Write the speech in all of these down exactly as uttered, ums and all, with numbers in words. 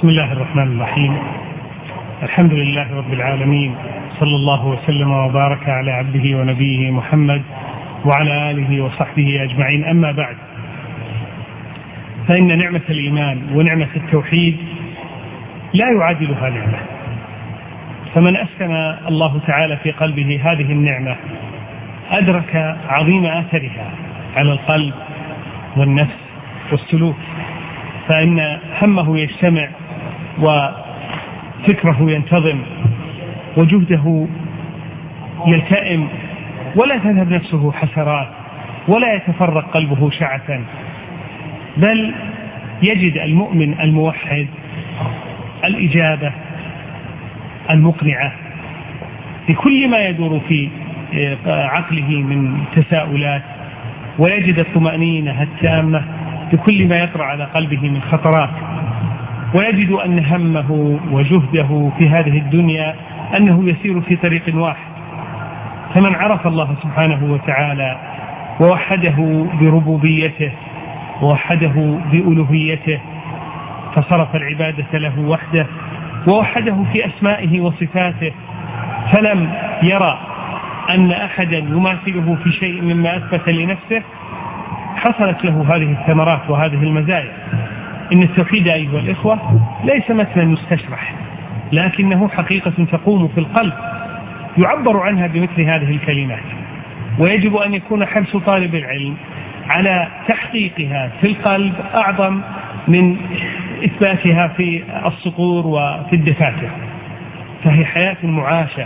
بسم الله الرحمن الرحيم. الحمد لله رب العالمين، صلى الله وسلم وبارك على عبده ونبيه محمد وعلى آله وصحبه أجمعين. أما بعد، فإن نعمة الإيمان ونعمة التوحيد لا يعادلها نعمة، فمن أسكن الله تعالى في قلبه هذه النعمة أدرك عظيم آثرها على القلب والنفس والسلوك، فإن همه يجتمع وفكره ينتظم وجهده يلتئم، ولا تذهب نفسه حسرات ولا يتفرق قلبه شعثا، بل يجد المؤمن الموحد الإجابة المقنعة لكل ما يدور في عقله من تساؤلات، ويجد الطمأنينة التامة لكل ما يطرأ على قلبه من خطرات، ويجد أن همه وجهده في هذه الدنيا أنه يسير في طريق واحد. فمن عرف الله سبحانه وتعالى ووحده بربوبيته ووحده بألوهيته فصرف العبادة له وحده، ووحده في أسمائه وصفاته، فلم يرى أن أحدا يماثله في شيء مما أثبت لنفسه، حصلت له هذه الثمرات وهذه المزايا. إن التوحيد أيها الإخوة ليس مثلا يستشرح، لكنه حقيقة تقوم في القلب يعبر عنها بمثل هذه الكلمات، ويجب أن يكون حرص طالب العلم على تحقيقها في القلب أعظم من إثباتها في السطور وفي الدفاتر. فهي حياة معاشة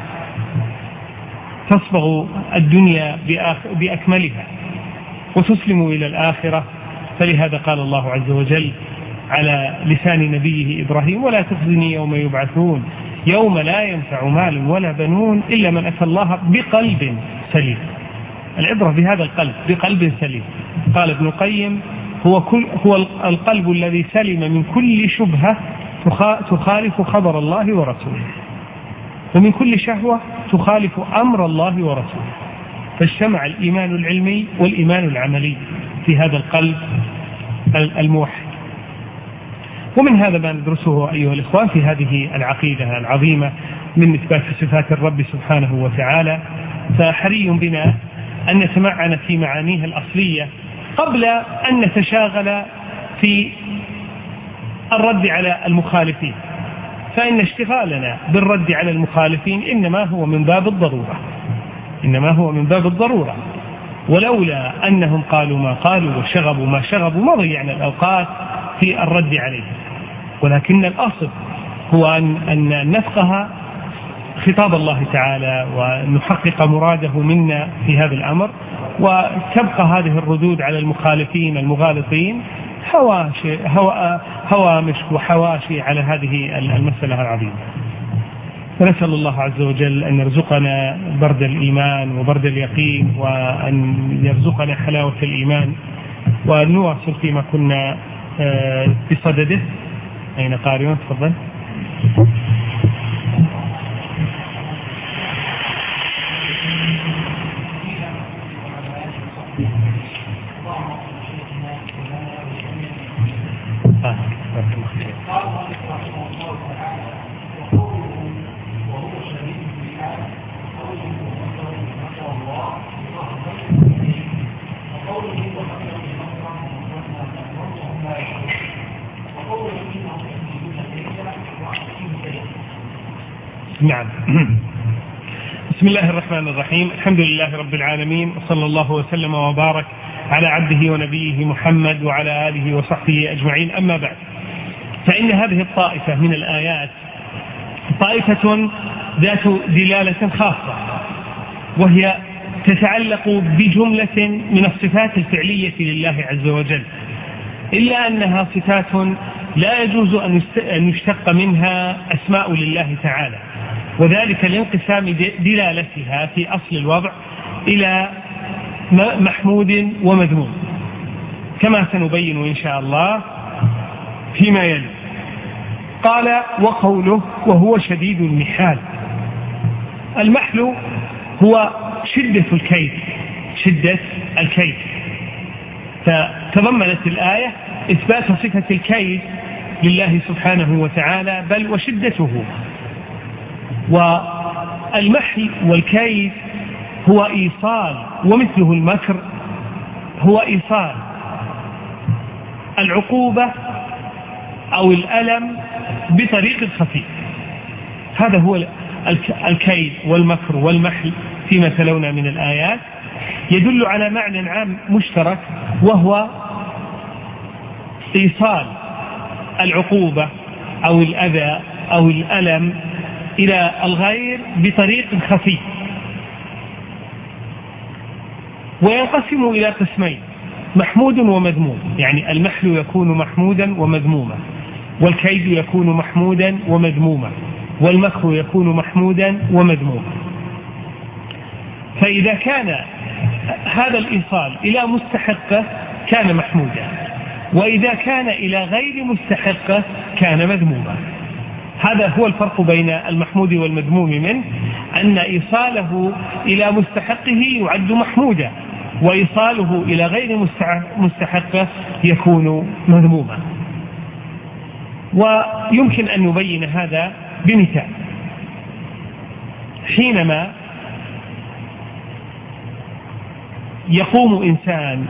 تصبغ الدنيا بأكملها وتسلم إلى الآخرة. فلهذا قال الله عز وجل على لسان نبيه إبراهيم: ولا تخزني يوم يبعثون يوم لا ينفع مال ولا بنون إلا من أتى الله بقلب سليم. العبرة بهذا القلب، بقلب سليم. قال ابن القيم: هو, كل هو القلب الذي سلم من كل شبهة تخالف خبر الله ورسوله، ومن كل شهوة تخالف أمر الله ورسوله، فاجتمع الإيمان العلمي والإيمان العملي في هذا القلب الموحد. ومن هذا ما ندرسه أيها الإخوان في هذه العقيدة العظيمة من إثبات صفات الرب سبحانه وتعالى، فحري بنا أن نتمعن في معانيها الأصلية قبل أن نتشاغل في الرد على المخالفين، فإن اشتغالنا بالرد على المخالفين إنما هو من باب الضرورة، إنما هو من باب الضرورة، ولولا أنهم قالوا ما قالوا وشغبوا ما شغبوا ما ضيعنا الأوقات في الرد عليهم. ولكن الأصل هو أن, أن نفقه خطاب الله تعالى ونحقق مراده منا في هذا الأمر، وتبقى هذه الردود على المخالفين المغالطين هواشي هوامش وحواشي على هذه المسألة العظيمة. فنسأل الله عز وجل أن يرزقنا برد الإيمان وبرد اليقين، وأن يرزقنا حلاوة الإيمان، وأن نواصل فيما كنا بصدده. أين قارئون؟ تفضل. نعم. بسم الله الرحمن الرحيم. الحمد لله رب العالمين، وصلى الله وسلم وبارك على عبده ونبيه محمد وعلى آله وصحبه أجمعين. أما بعد، فإن هذه الطائفة من الآيات طائفة ذات دلالة خاصة، وهي تتعلق بجملة من الصفات الفعلية لله عز وجل، إلا أنها صفات لا يجوز أن يشتق منها أسماء لله تعالى، وذلك لانقسام دلالتها في أصل الوضع إلى محمود ومذموم، كما سنبين إن شاء الله فيما يلي. قال: وقوله وهو شديد المحال. المحل هو شدة الكيد، شدة الكيد. فتضمنت الآية إثبات صفة الكيد لله سبحانه وتعالى بل وشدته. والمحل والكيد هو إيصال، ومثله المكر هو إيصال العقوبة أو الألم بطريق خفي. هذا هو الكيد والمكر والمحل فيما تلونا من الآيات، يدل على معنى عام مشترك، وهو إيصال العقوبة أو الأذى أو الألم إلى الغير بطريق خفي. وينقسم إلى قسمين: محمود ومذموم، يعني المحل يكون محمودا ومذموما، والكيد يكون محمودا ومذموما، والمكر يكون محمودا ومذموما. فإذا كان هذا الإيصال إلى مستحقه كان محمودا، وإذا كان إلى غير مستحقه كان مذموما. هذا هو الفرق بين المحمود والمذموم منه، أن إيصاله إلى مستحقه يعد محمودا، وإيصاله إلى غير مستحقه يكون مذموما. ويمكن أن نبين هذا بمثال. حينما يقوم إنسان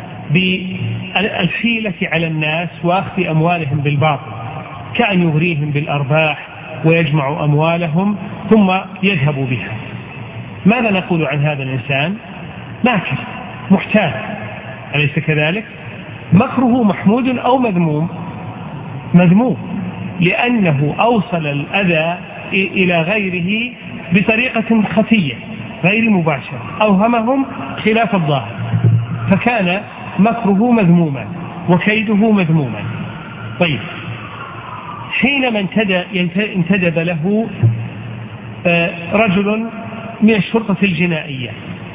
بالحيلة على الناس وأخذ أموالهم بالباطل، كأن يغريهم بالأرباح ويجمع أموالهم ثم يذهب بها، ماذا نقول عن هذا الإنسان؟ ماكر محتال، أليس كذلك؟ مكره محمود أو مذموم؟ مذموم، لأنه أوصل الأذى إلى غيره بطريقة خفية غير مباشرة، أوهمهم خلاف الظاهر، فكان مكره مذموما وكيده مذموما. طيب، حينما انتدب له رجل من الشرطة الجنائية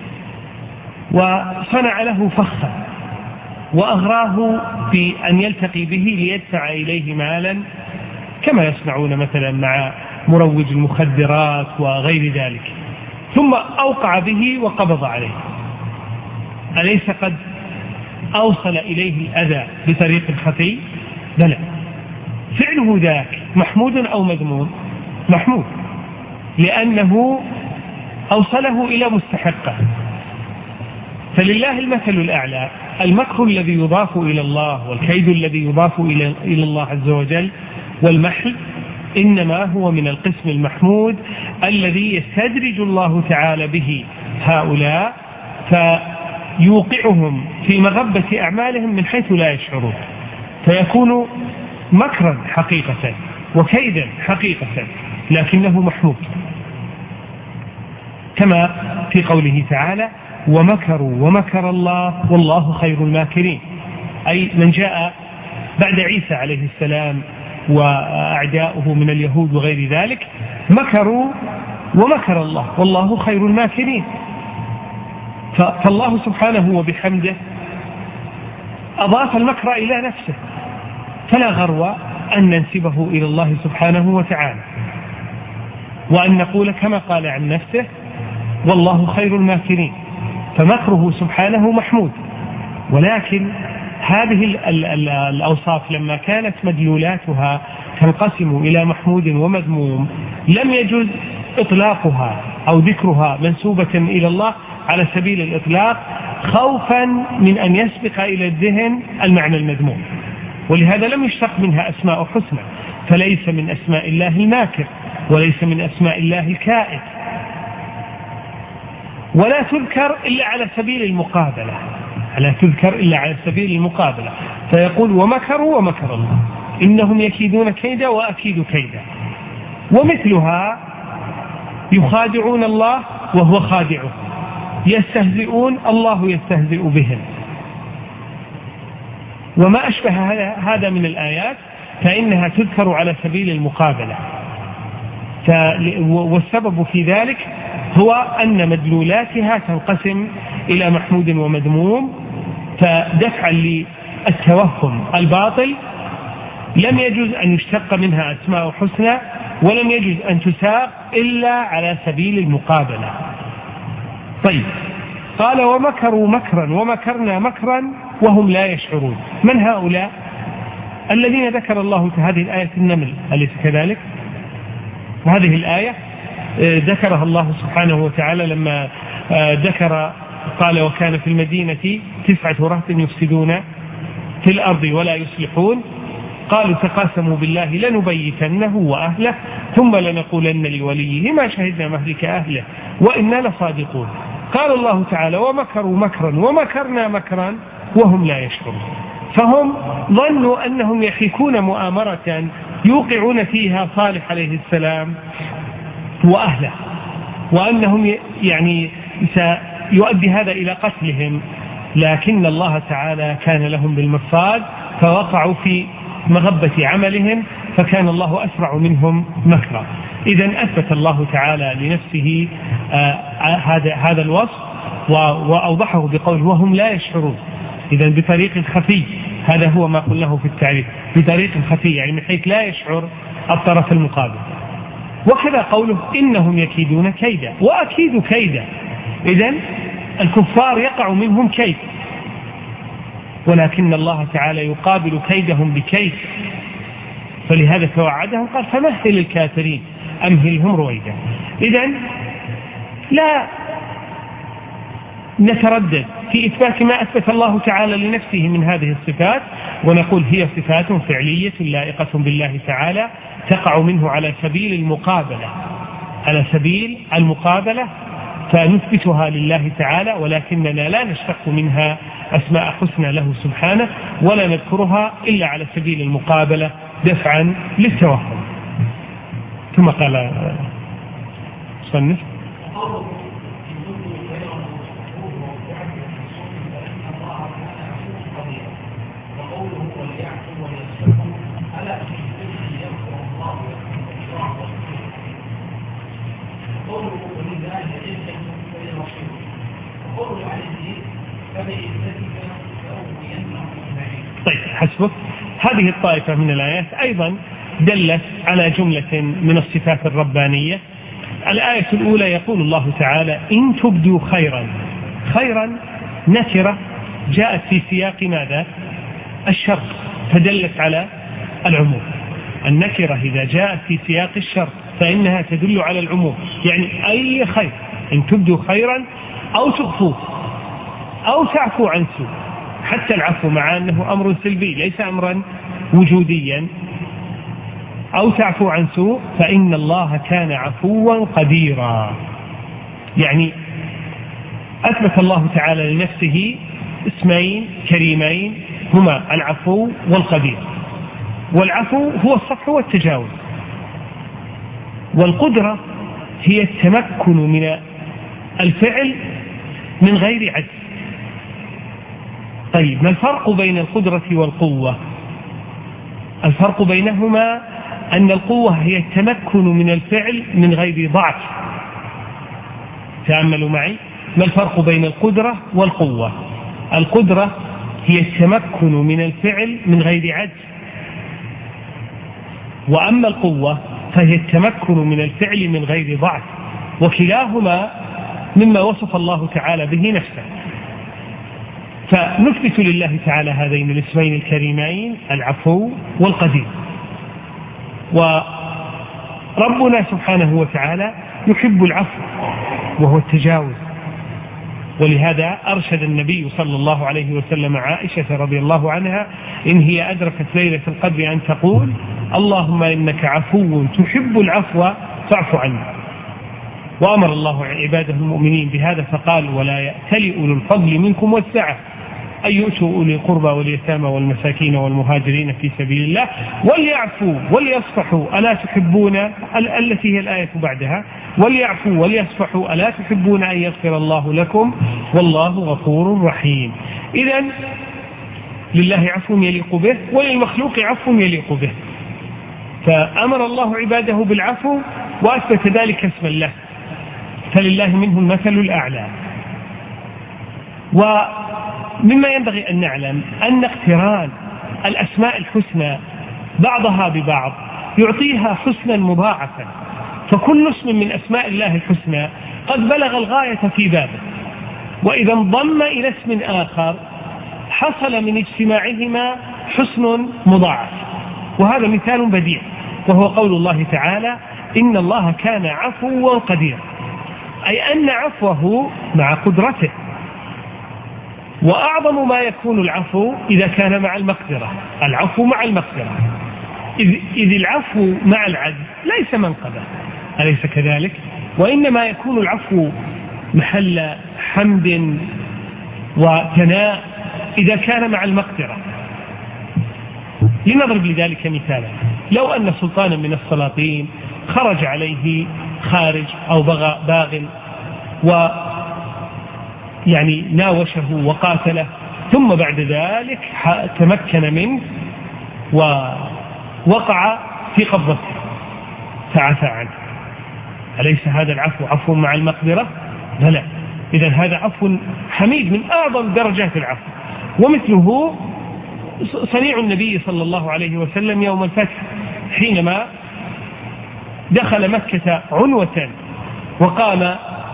وصنع له فخا وأغراه بأن يلتقي به ليدفع إليه مالا، كما يصنعون مثلا مع مروج المخدرات وغير ذلك، ثم أوقع به وقبض عليه، أليس قد أوصل إليه الأذى بطريق خفي؟ بلى. فعله ذاك محمود أو مذموم؟ محمود، لأنه أوصله إلى مستحقه. فلله المثل الأعلى. المكر الذي يضاف إلى الله والكيد الذي يضاف إلى الله عز وجل والمحل إنما هو من القسم المحمود الذي يستدرج الله تعالى به هؤلاء فيوقعهم في مغبة أعمالهم من حيث لا يشعرون، فيكون مكرا حقيقة وكيدا حقيقة، لكنه محمود، كما في قوله تعالى: ومكروا ومكر الله والله خير الماكرين. أي من جاء بعد عيسى عليه السلام وأعداؤه من اليهود وغير ذلك مكروا ومكر الله والله خير الماكرين. فالله سبحانه وبحمده أضاف المكر إلى نفسه، فلا غرو أن ننسبه إلى الله سبحانه وتعالى، وأن نقول كما قال عن نفسه: والله خير الماكرين. فمكره سبحانه محمود، ولكن هذه الأوصاف لما كانت مدلولاتها تنقسم إلى محمود ومذموم لم يجوز إطلاقها أو ذكرها منسوبة إلى الله على سبيل الإطلاق، خوفا من أن يسبق إلى الذهن المعنى المذموم، ولهذا لم يشتق منها أسماء حسنى، فليس من أسماء الله الماكر وليس من أسماء الله الكائد، ولا تذكر إلا على سبيل المقابلة، لا تذكر إلا على سبيل المقابلة، فيقول: ومكروا ومكر الله إنهم يكيدون كيدا وأكيد كيدا. ومثلها: يخادعون الله وهو خادعه، يستهزئون الله يستهزئ بهم. وما أشبه هذا من الآيات فإنها تذكر على سبيل المقابلة، والسبب في ذلك هو أن مدلولاتها تنقسم إلى محمود ومذموم، فدفعا للتوهم الباطل لم يجوز أن يشتق منها أسماء حسنى، ولم يجوز أن تساق إلا على سبيل المقابلة. طيب، قال: ومكروا مكرا ومكرنا مكرا وهم لا يشعرون. من هؤلاء؟ الذين ذكر الله في هذه الآية النمل، أليس كذلك؟ وهذه الآية ذكرها الله سبحانه وتعالى لما ذكر قال وكان في المدينة تسعة رهط يفسدون في الأرض ولا يصلحون قالوا تقاسموا بالله لنبيتنه وأهله ثم لنقولن لوليه ما شهدنا مهلك أهله وإنا لصادقون. قال الله تعالى ومكروا مكرا ومكرنا مكرا وهم لا يشعرون. فهم ظنوا أنهم يحيكون مؤامرة يوقعون فيها صالح عليه السلام وأهله، وأنهم يعني سيؤدي هذا إلى قتلهم، لكن الله تعالى كان لهم بالمرصاد فوقعوا في مغبة عملهم، فكان الله أسرع منهم مكرا. إذن أثبت الله تعالى لنفسه هذا هذا الوصف وأوضحه بقوله وهم لا يشعرون. إذن بطريق خفي، هذا هو ما قلناه في التعريف، بطريق خفي يعني من حيث لا يشعر الطرف المقابل. وكذا قوله إنهم يكيدون كيدا وأكيد كيدا. إذن الكفار يقع منهم كيد، ولكن الله تعالى يقابل كيدهم بكيد، فلهذا توعدهم قال فمهل الكافرين أمهلهم رويدا. إذن لا نتردد في إثبات ما أثبت الله تعالى لنفسه من هذه الصفات، ونقول هي صفات فعلية لائقة بالله تعالى تقع منه على سبيل المقابلة، على سبيل المقابلة فنثبتها لله تعالى، ولكننا لا نشتق منها أسماء حسنى له سبحانه ولا نذكرها إلا على سبيل المقابلة دفعا للتوهم. ثم قال صنف طيب حسبك. هذه الطائفة من الآيات أيضا دلت على جملة من الصفات الربانية. الآية الأولى يقول الله تعالى إن تبدوا خيرا. خيرا نكرة جاءت في سياق ماذا؟ الشر، فدلت على العموم. النكرة إذا جاءت في سياق الشر فإنها تدل على العموم، يعني أي خير، إن تبدوا خيرا أو تخفوه أو تعفو عن سوء. حتى العفو مع أنه أمر سلبي ليس أمرا وجوديا، أو تعفو عن سوء فإن الله كان عفوا قديرا. يعني أثبت الله تعالى لنفسه اسمين كريمين هما العفو والقدير. والعفو هو الصفح والتجاوز، والقدرة هي التمكن من الفعل من غير عجز. طيب ما الفرق بين القدرة والقوة؟ الفرق بينهما أن القوة هي التمكن من الفعل من غير ضعف. تأملوا معي، ما الفرق بين القدرة والقوة؟ القدرة هي التمكن من الفعل من غير عجز، وأما القوة فهي التمكن من الفعل من غير ضعف، وكلاهما مما وصف الله تعالى به نفسه. فنثبت لله تعالى هذين الاسمين الكريمين العفو والقدير. وربنا سبحانه وتعالى يحب العفو وهو التجاوز، ولهذا أرشد النبي صلى الله عليه وسلم عائشة رضي الله عنها إن هي أدركت ليلة القدر أن تقول اللهم إنك عفو تحب العفو فاعف عني. وأمر الله عباده المؤمنين بهذا فقال ولا يأتل أولو الفضل منكم والسعة أن يؤتوا أولي القربى واليتامى والمساكين والمهاجرين في سبيل الله وليعفوا وليصفحوا ألا تحبون، التي هي الآية بعدها، وليعفوا وليصفحوا ألا تحبون أن يغفر الله لكم والله غفور رحيم. إذن لله عفو يليق به وللمخلوق عفو يليق به، فأمر الله عباده بالعفو وأثبت ذلك اسما له، فلله منه المثل الأعلى. ومما ينبغي أن نعلم أن اقتران الأسماء الحسنى بعضها ببعض يعطيها حسنا مضاعفا، فكل اسم من أسماء الله الحسنى قد بلغ الغاية في بابه، وإذا انضم إلى اسم آخر حصل من اجتماعهما حسن مضاعف. وهذا مثال بديع، وهو قول الله تعالى إن الله كان عفوا قديرا، أي أن عفوه مع قدرته. وأعظم ما يكون العفو إذا كان مع المقدرة، العفو مع المقدرة، إذ, إذ العفو مع العجز ليس منقبة، أليس كذلك؟ وإنما يكون العفو محل حمد وثناء إذا كان مع المقدرة. لنضرب لذلك مثالا، لو أن سلطانا من السلاطين خرج عليه خارج أو بغى باغ و يعني ناوشه وقاتله، ثم بعد ذلك تمكن منه ووقع في قبضته فعفى عنه، أليس هذا العفو عفو مع المقدرة؟ بلى. إذن هذا عفو حميد من أعظم درجات العفو. ومثله صنيع النبي صلى الله عليه وسلم يوم الفتح، حينما دخل مكة عنوة وقام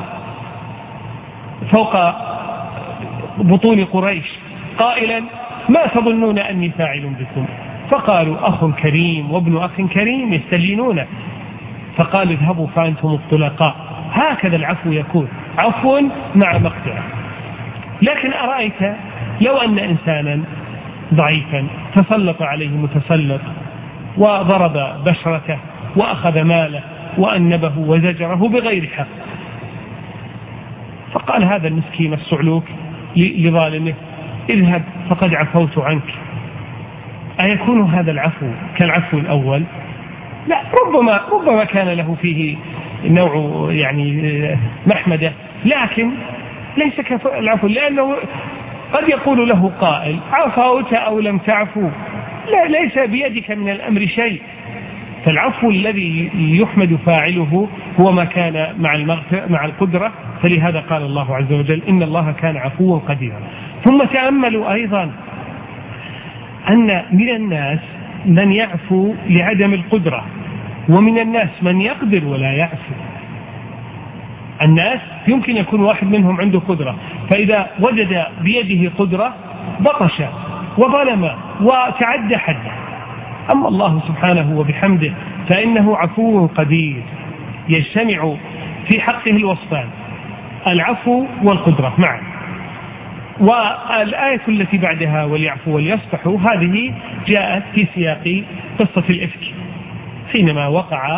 فوق بطون قريش قائلا ما تظنون أني فاعل بكم؟ فقالوا أخ كريم وابن أخ كريم يستلينونه، فقال اذهبوا فأنتم الطلقاء. هكذا العفو يكون، عفو مع مقدرة. لكن أرأيت لو أن إنسانا ضعيفا تسلط عليه متسلط وضرب بشرته وأخذ ماله وأنبه وزجره بغير حق، فقال هذا المسكين الصعلوك لظالمه اذهب فقد عفوت عنك، أيكون هذا العفو كالعفو الأول؟ لا، ربما ربما كان له فيه نوع يعني محمدة، لكن ليس كالعفو، لأنه قد يقول له قائل عفوت أو لم تعفو، لا، ليس بيدك من الأمر شيء. فالعفو الذي يحمد فاعله هو ما كان مع مع القدرة. فلهذا قال الله عز وجل إن الله كان عفوا قديرا. ثم تأملوا أيضا أن من الناس من يعفو لعدم القدرة، ومن الناس من يقدر ولا يعفو. الناس يمكن يكون واحد منهم عنده قدرة، فإذا وجد بيده قدرة بطش وظلم وتعدى حده. أما الله سبحانه وبحمده فإنه عفو قدير، يجتمع في حقه الوصفان، العفو والقدرة معا. والآية التي بعدها وليعفوا وليصفحوا هذه جاءت في سياق قصة الإفك، حينما وقع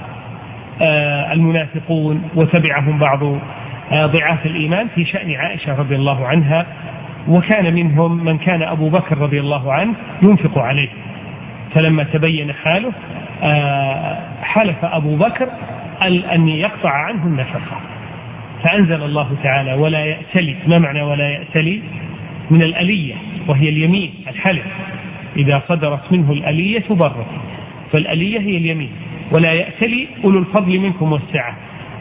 المنافقون وتبعهم بعض ضعاف الإيمان في شأن عائشة رضي الله عنها، وكان منهم من كان أبو بكر رضي الله عنه ينفق عليه، فلما تبين حاله حلف أبو بكر أن يقطع عنه النفقة، فأنزل الله تعالى ولا يأتلي. ما معنى ولا يأتلي؟ من الألية، وهي اليمين، الحلف إذا صدرت منه الألية برت، فالألية هي اليمين. ولا يأتلي أولو الفضل منكم والسعة،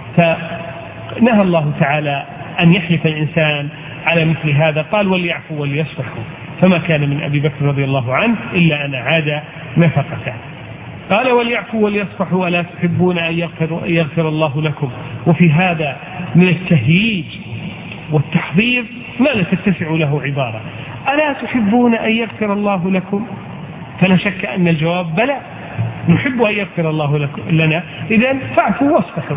فنهى الله تعالى أن يحلف الإنسان على مثل هذا، قال وليعفوا وليصفحوا، فما كان من أبي بكر رضي الله عنه إلا أن عاد نفقته. قال وليعفوا وليصفحوا ألا تحبون أن يغفر, يغفر الله لكم. وفي هذا من التهييج والتحضير ما لا تتسع له عبارة، ألا تحبون أن يغفر الله لكم؟ فلا شك أن الجواب بلى، نحب أن يغفر الله لنا، إذن فاعفوا واصفحوا.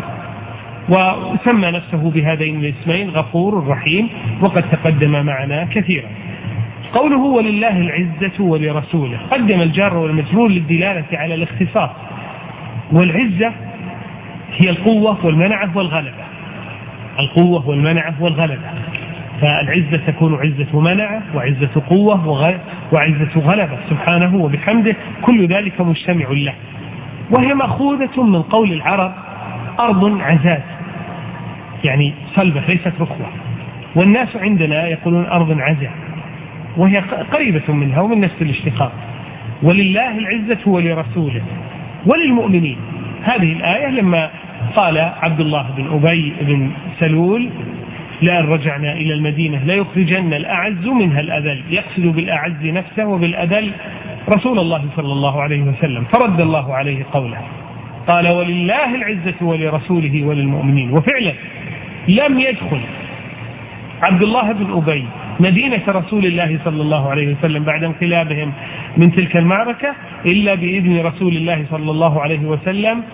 وسمى نفسه بهذين الاسمين غفور رحيم، وقد تقدم معنا كثيرا. قوله ولله العزة ولرسوله، قدم الجار والمجرور للدلالة على الاختصاص، والعزة هي القوة والمنعة والغلبة، القوة والمنعة والغلبة. فالعزة تكون عزة منعة وعزة قوة وعزة غلبة سبحانه وبحمده، كل ذلك مجتمع له. وهي مأخوذة من قول العرب أرض عزاز، يعني صلبة ليست رخوة، والناس عندنا يقولون أرض عزا، وهي قريبة منها ومن نفس الاشتقاق. ولله العزة ولرسوله وللمؤمنين. هذه الآية لما قال عبد الله بن أبي بن سلول لأن رجعنا إلى المدينة لا يخرجن الأعز منها الأذل، يقصد بالأعز نفسه وبالأذل رسول الله صلى الله عليه وسلم، فرد الله عليه قوله، قال ولله العزة ولرسوله وللمؤمنين. وفعلا لم يدخل عبد الله بن أبي مدينة رسول الله صلى الله عليه وسلم بعد انقلابهم من تلك المعركة إلا بإذن رسول الله صلى الله عليه وسلم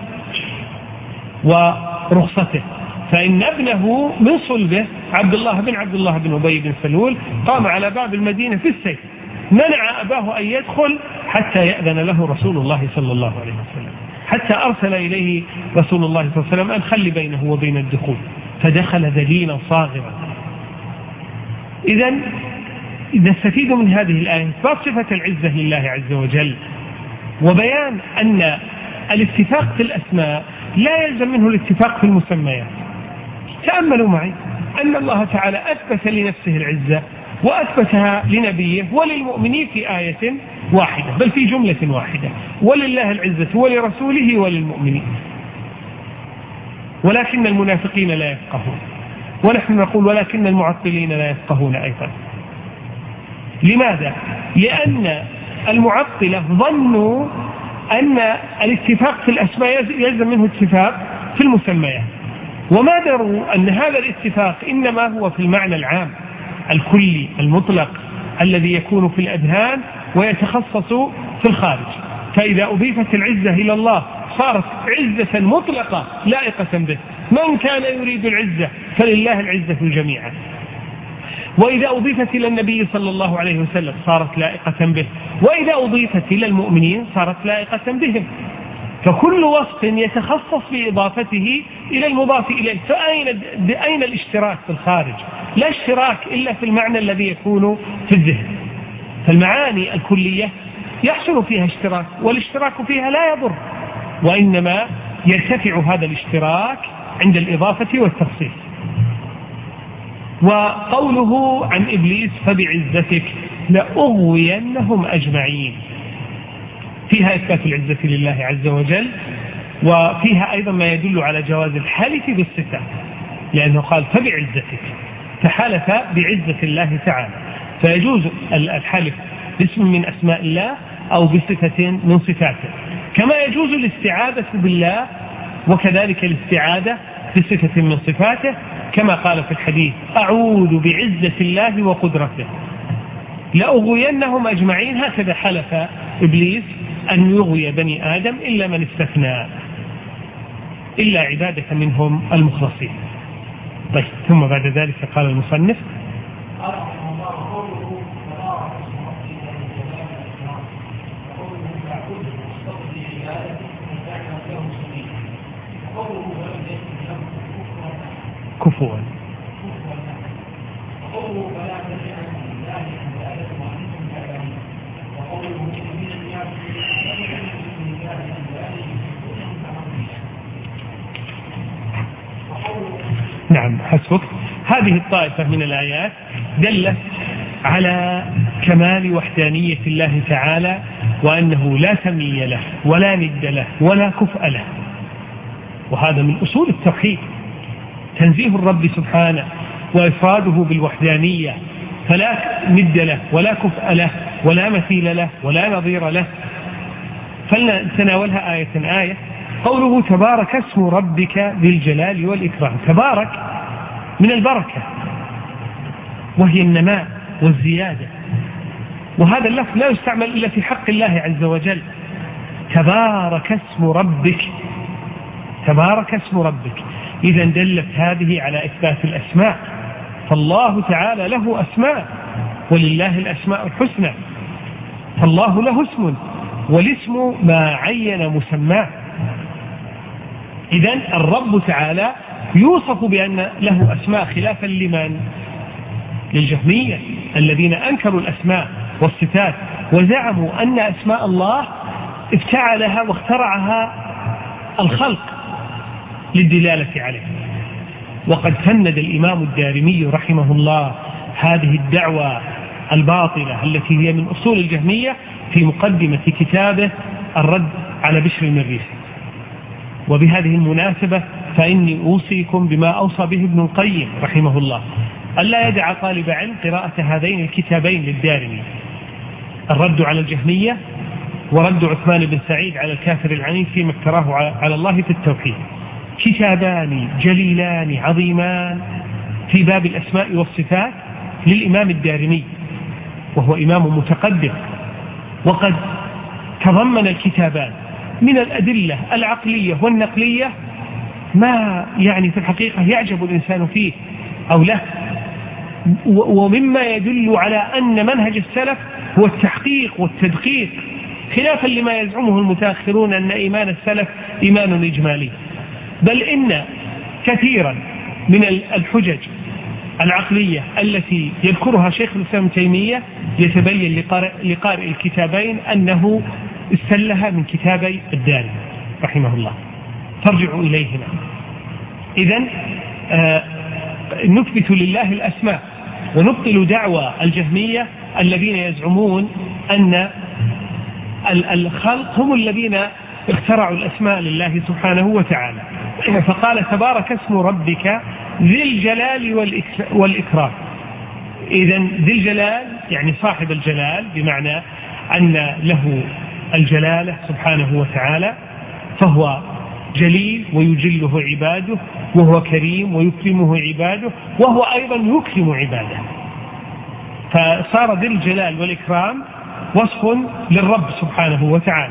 ورخصته. فإن ابنه من صلبه عبد الله بن عبد الله بن أبي بن سلول قام على باب المدينة في السيف، منع أباه أن يدخل حتى يأذن له رسول الله صلى الله عليه وسلم، حتى أرسل إليه رسول الله صلى الله عليه وسلم أن خلي بينه وبين الدخول، فدخل ذليلا صاغرا. إذن نستفيد من هذه الآية إثبات صفة العزة لله عز وجل، وبيان أن الاتفاق في الأسماء لا يلزم منه الاتفاق في المسميات. تأملوا معي أن الله تعالى أثبت لنفسه العزة وأثبتها لنبيه وللمؤمنين في آية واحدة، بل في جملة واحدة: ولله العزة ولرسوله وللمؤمنين. ولكن المنافقين لا يفقهون، ونحن نقول ولكن المعطلين لا يفقهون أيضا. لماذا؟ لأن المعطلة ظنوا أن الاتفاق في الأسماء يلزم منه اتفاق في المسميات، وما دروا أن هذا الاتفاق إنما هو في المعنى العام الكلي المطلق الذي يكون في الأذهان ويتخصص في الخارج. فإذا أضيفت العزة إلى الله صارت عزة مطلقة لائقة به، من كان يريد العزة فلله العزة جميعا. وإذا أضيفت إلى النبي صلى الله عليه وسلم صارت لائقة به، وإذا أضيفت إلى المؤمنين صارت لائقة بهم. فكل وصف يتخصص بإضافته إلى المضاف إليه. فأين بأين الاشتراك في الخارج؟ لا اشتراك إلا في المعنى الذي يكون في الذهن. فالمعاني الكلية يحصل فيها اشتراك، والاشتراك فيها لا يضر، وإنما يرتفع هذا الاشتراك عند الإضافة والتخصيص. وقوله عن إبليس فبعزتك لأغوينهم أجمعين، فيها إثبات العزة لله عز وجل، وفيها أيضا ما يدل على جواز الحلف بالصفة، لأنه قال فبعزتك، فحلف بعزة الله تعالى، فيجوز الحلف باسم من أسماء الله أو بصفة من صفاته، كما يجوز الاستعاذة بالله وكذلك الاستعاذة بصفة من صفاته، كما قال في الحديث أعوذ بعزة الله وقدرته لأغوينهم أجمعين. هكذا حلف إبليس أن يغوي بني آدم إلا من استثنى، إلا عبادك منهم المخلصين. طيب، ثم بعد ذلك قال المصنف كفوا. نعم، حسبك. هذه الطائفة من الآيات دلت على كمال وحدانية الله تعالى، وأنه لا ثمي له ولا ند له ولا كفء له، وهذا من أصول التوحيد، تنزيه الرب سبحانه وإفراده بالوحدانية، فلا ند له ولا كفء له ولا مثيل له ولا نظير له. فلنتناولها آية آية. قوله تبارك اسم ربك ذي الجلال والإكرام. تبارك من البركة، وهي النماء والزيادة، وهذا اللفظ لا يستعمل إلا في حق الله عز وجل. تبارك اسم ربك، تبارك اسم ربك. إذا دلت هذه على إثبات الأسماء، فالله تعالى له أسماء، ولله الأسماء الحسنى، فالله له اسم، والاسم ما عين مسماه. إذن الرب تعالى يوصف بأن له أسماء، خلافا لمن؟ للجهمية الذين أنكروا الأسماء والصفات وزعموا أن أسماء الله افتعلها واخترعها الخلق للدلالة عليه. وقد فند الإمام الدارمي رحمه الله هذه الدعوة الباطلة التي هي من أصول الجهمية في مقدمة كتابه الرد على بشر المريسي. وبهذه المناسبة فإني أوصيكم بما أوصى به ابن القيم رحمه الله، ألا يدع طالب علم قراءة هذين الكتابين للدارمي، الرد على الجهمية ورد عثمان بن سعيد على الكافر العنيد فيما افتراه على الله في التوحيد. كتابان جليلان عظيمان في باب الأسماء والصفات، للإمام الدارمي، وهو إمام متقدم، وقد تضمن الكتابان من الأدلة العقلية والنقلية ما يعني في الحقيقة يعجب الإنسان فيه أو له، ومما يدل على أن منهج السلف هو التحقيق والتدقيق، خلافا لما يزعمه المتأخرون أن إيمان السلف إيمان إجمالي. بل إن كثيرا من الحجج العقلية التي يذكرها شيخ الإسلام ابن تيمية يتبين لقارئ الكتابين أنه استلها من كتابي الدارمي رحمه الله، ترجع إليهما. إذن آه نثبت لله الأسماء ونبطل دعوى الجهمية الذين يزعمون أن الخلق هم الذين اخترعوا الأسماء لله سبحانه وتعالى. فقال تبارك اسم ربك ذي الجلال والإكرام. إذن ذي الجلال يعني صاحب الجلال، بمعنى أن له الجلالة سبحانه وتعالى، فهو جليل ويجله عباده، وهو كريم ويكرمه عباده، وهو أيضا يكرم عباده. فصار ذي الجلال والإكرام وصف للرب سبحانه وتعالى.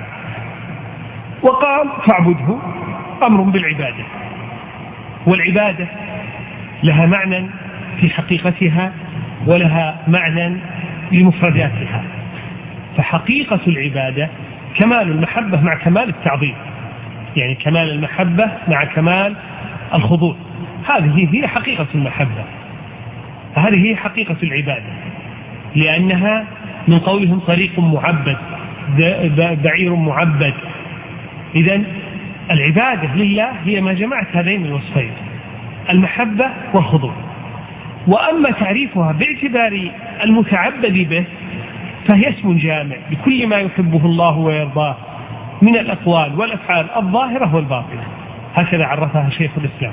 وقال فاعبده أمر بالعبادة، والعبادة لها معنى في حقيقتها ولها معنى لمفرداتها. فحقيقة العبادة كمال المحبة مع كمال التعظيم، يعني كمال المحبة مع كمال الخضوع، هذه هي حقيقة المحبة، هذه هي حقيقة العبادة، لأنها من قولهم طريق معبد، بعير معبد. إذن العبادة لله هي ما جمعت هذين الوصفين، المحبة والخضوع. وأما تعريفها باعتبار المتعبد به فهي اسم جامع لكل ما يحبه الله ويرضاه من الأقوال والأفعال الظاهرة والباطنة، هكذا عرفها شيخ الإسلام.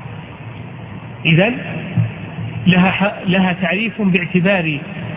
إذن لها, لها تعريف باعتبار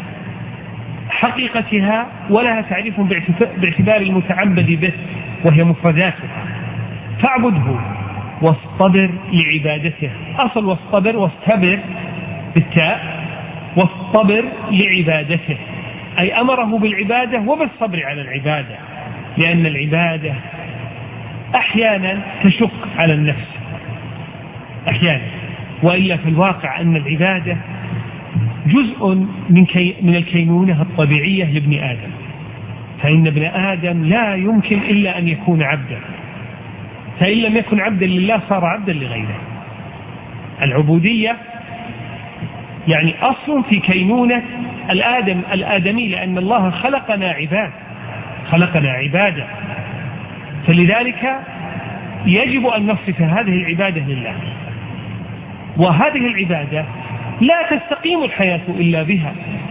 حقيقتها، ولها تعريف باعتبار المتعبد به وهي مفرداتها. فاعبده واصطبر لعبادته، أصل واصطبر واصطبر بالتاء، واصطبر لعبادته أي أمره بالعبادة وبالصبر على العبادة، لأن العبادة أحيانا تشق على النفس أحيانا، وإلا في الواقع أن العبادة جزء من, كي من الكينونة الطبيعية لابن آدم، فإن ابن آدم لا يمكن إلا أن يكون عبدا، فإن لم يكن عبدا لله صار عبدا لغيره. العبودية يعني أصل في كينونة الآدم الآدمي، لأن الله خلقنا عباد، خلقنا عبادة، فلذلك يجب أن نصف هذه العبادة لله. وهذه العبادة لا تستقيم الحياة إلا بها.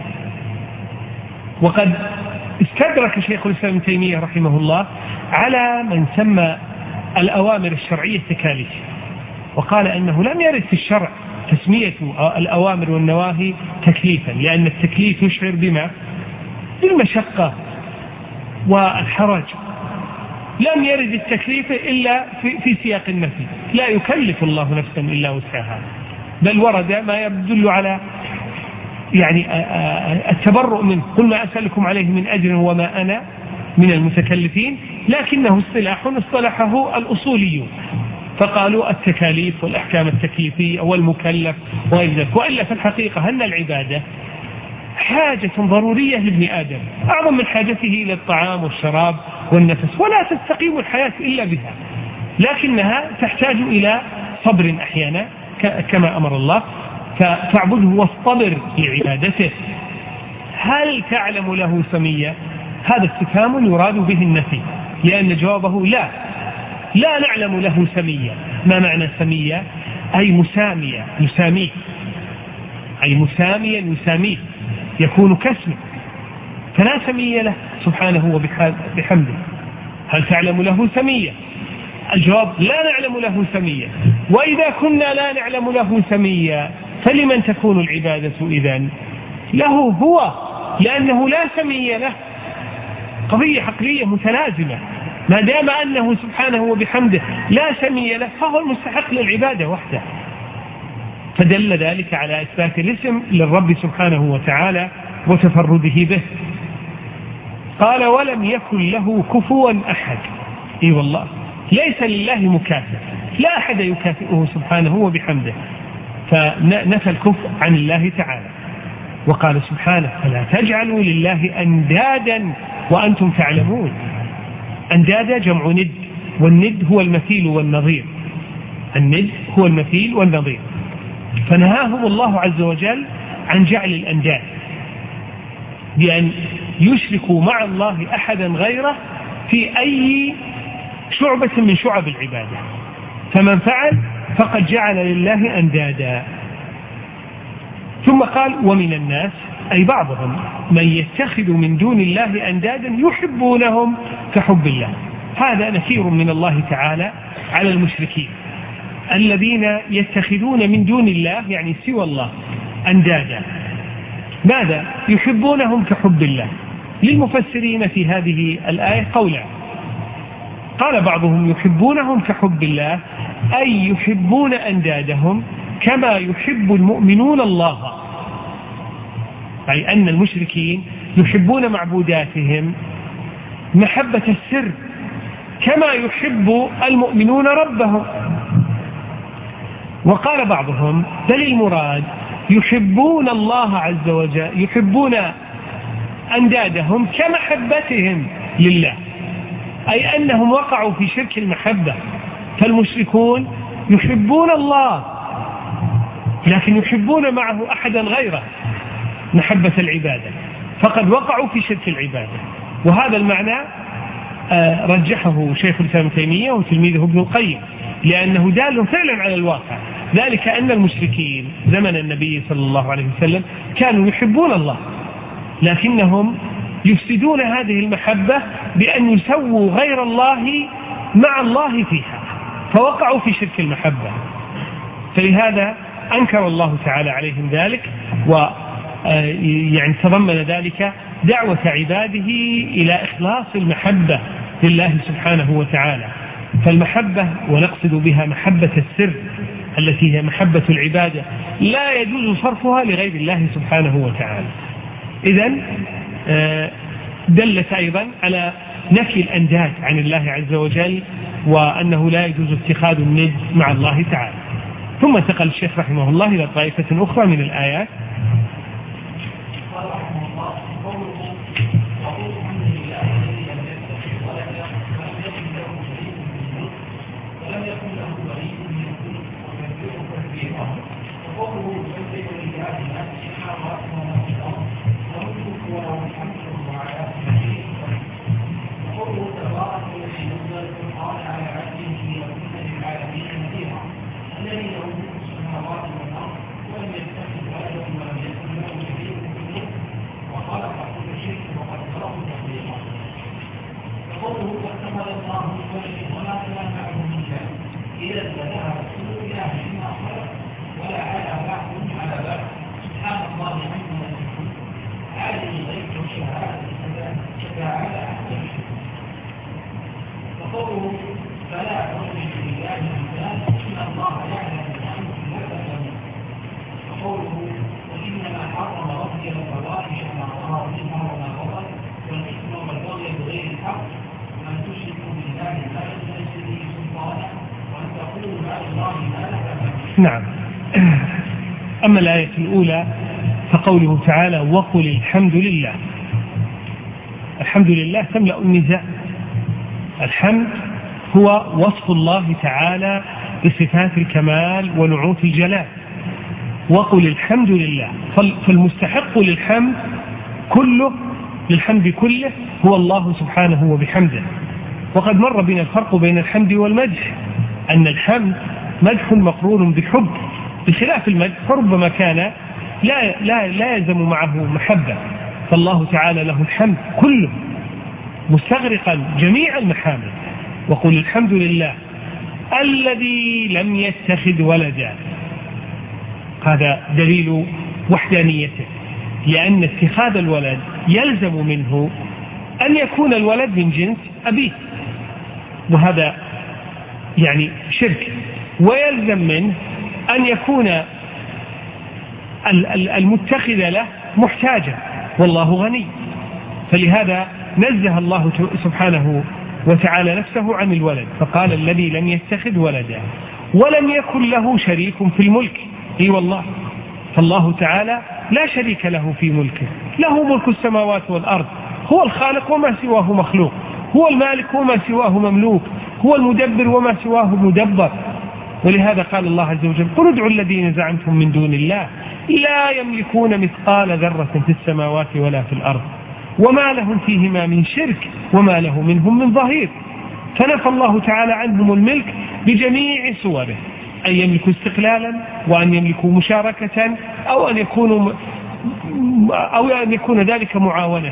وقد استدرك شيخ الإسلام ابن تيمية رحمه الله على من سمى الأوامر الشرعية تكاليف، وقال أنه لم يرد في الشرع تسمية الأوامر والنواهي تكليفا، لأن التكليف يشعر بما بالمشقة والحرج. لم يرد التكليف إلا في, في سياق النفي، لا يكلف الله نفسا إلا وسعها، بل ورد ما يدل على يعني التبرؤ منه، قل ما أسألكم عليه من أجر وما أنا من المتكلفين، لكنه اصطلاح اصطلحه الأصوليون فقالوا التكاليف والأحكام التكليفية والمكلف وغير ذلك. وإلا في الحقيقة أن العبادة حاجة ضرورية لابن آدم أعظم من حاجته إلى الطعام والشراب والنفس، ولا تستقيم الحياة إلا بها، لكنها تحتاج إلى صبر أحيانا كما أمر الله. فاعبده واصطبر لعبادته. هل تعلم له سميا؟ هذا استفهام يراد به النفي، لأن جوابه لا، لا نعلم له سميا. ما معنى سميا؟ أي مسامية يساميه، أي مساميا يساميه، يكون كاسمه، فلا سمي له سبحانه وبحمده. هل تعلم له سميا؟ الجواب لا نعلم له سميا. وإذا كنا لا نعلم له سميا فلمن تكون العبادة إذن؟ له هو، لأنه لا سمي له. قضية عقلية متلازمة، ما دام أنه سبحانه وبحمده لا سمي له فهو المستحق للعبادة وحده. فدل ذلك على إثبات الاسم للرب سبحانه وتعالى وتفرده به. قال ولم يكن له كفوا أحد. اي والله ليس لله مكافئ، لا أحد يكافئه سبحانه وبحمده، فنفى الكفء عن الله تعالى. وقال سبحانه فلا تجعلوا لله أندادا وأنتم تعلمون. أندادا جمع ند، والند هو المثيل والنظير، الند هو المثيل والنظير. فنهاهم الله عز وجل عن جعل الأنداد بأن يشركوا مع الله أحدا غيره في أي شعبة من شعب العبادة، فمن فعل فقد جعل لله أندادا. ثم قال ومن الناس أي بعضهم من يتخذ من دون الله أندادا يحبونهم كحب الله. هذا نكير من الله تعالى على المشركين الذين يتخذون من دون الله يعني سوى الله أندادا. ماذا؟ يحبونهم كحب الله. للمفسرين في هذه الآية قولان. قال بعضهم يحبونهم كحب الله أي يحبون أندادهم كما يحب المؤمنون الله، أي أن المشركين يحبون معبوداتهم محبة السر كما يحب المؤمنون ربهم. وقال بعضهم بل المراد يحبون الله عز وجل، يحبون أندادهم كمحبتهم لله، أي أنهم وقعوا في شرك المحبة. فالمشركون يحبون الله لكن يحبون معه أحدا غيره محبة العبادة، فقد وقعوا في شرك العبادة. وهذا المعنى رجحه شيخ الإسلام ابن تيمية وتلميذه ابن القيم، لأنه دال فعلا على الواقع، ذلك أن المشركين زمن النبي صلى الله عليه وسلم كانوا يحبون الله لكنهم يفسدون هذه المحبة بأن يسووا غير الله مع الله فيها، فوقعوا في شرك المحبة. فلهذا أنكر الله تعالى عليهم ذلك، ويعني تضمن ذلك دعوة عباده إلى إخلاص المحبة لله سبحانه وتعالى. فالمحبة ونقصد بها محبة السر التي هي محبة العبادة لا يجوز صرفها لغير الله سبحانه وتعالى. إذن دلت أيضا على نفي الأنداد عن الله عز وجل، وأنه لا يجوز اتخاذ الند مع الله تعالى. ثم انتقل الشيخ رحمه الله إلى طائفة أخرى من الآيات. نعم. أما الآية الأولى فقوله تعالى وقل الحمد لله. الحمد لله تملأ النزاع. الحمد هو وصف الله تعالى بصفات الكمال ونعوت الجلال. وقل الحمد لله، فالمستحق للحمد كله للحمد كله هو الله سبحانه وبحمده. وقد مر بنا الفرق بين الحمد والمدح، أن الحمد مدح مقرون بحب، بخلاف المدح فربما كان لا, لا, لا يلزم معه محبة. فالله تعالى له الحمد كله مستغرقا جميع المحامد. وقل الحمد لله الذي لم يتخذ ولدا، هذا دليل وحدانيته، لأن اتخاذ الولد يلزم منه أن يكون الولد من جنس أبيه، وهذا يعني شرك. ويلزم منه أن يكون المتخذ له محتاجا والله غني. فلهذا نزه الله سبحانه وتعالى نفسه عن الولد، فقال الذي لم يتخذ ولدا ولم يكن له شريك في الملك. اي والله، فالله تعالى لا شريك له في ملكه، له ملك السماوات والأرض، هو الخالق وما سواه مخلوق، هو المالك وما سواه مملوك، هو المدبر وما سواه مدبر. ولهذا قال الله عز وجل قل ادعوا الذين زعمتم من دون الله لا يملكون مثقال ذرة في السماوات ولا في الأرض وما لهم فيهما من شرك وما له منهم من ظهير. فنفى الله تعالى عنهم الملك بجميع صوره، أن يملكوا استقلالا وأن يملكوا مشاركة أو أن يكونوا أو أن يكون ذلك معاونة،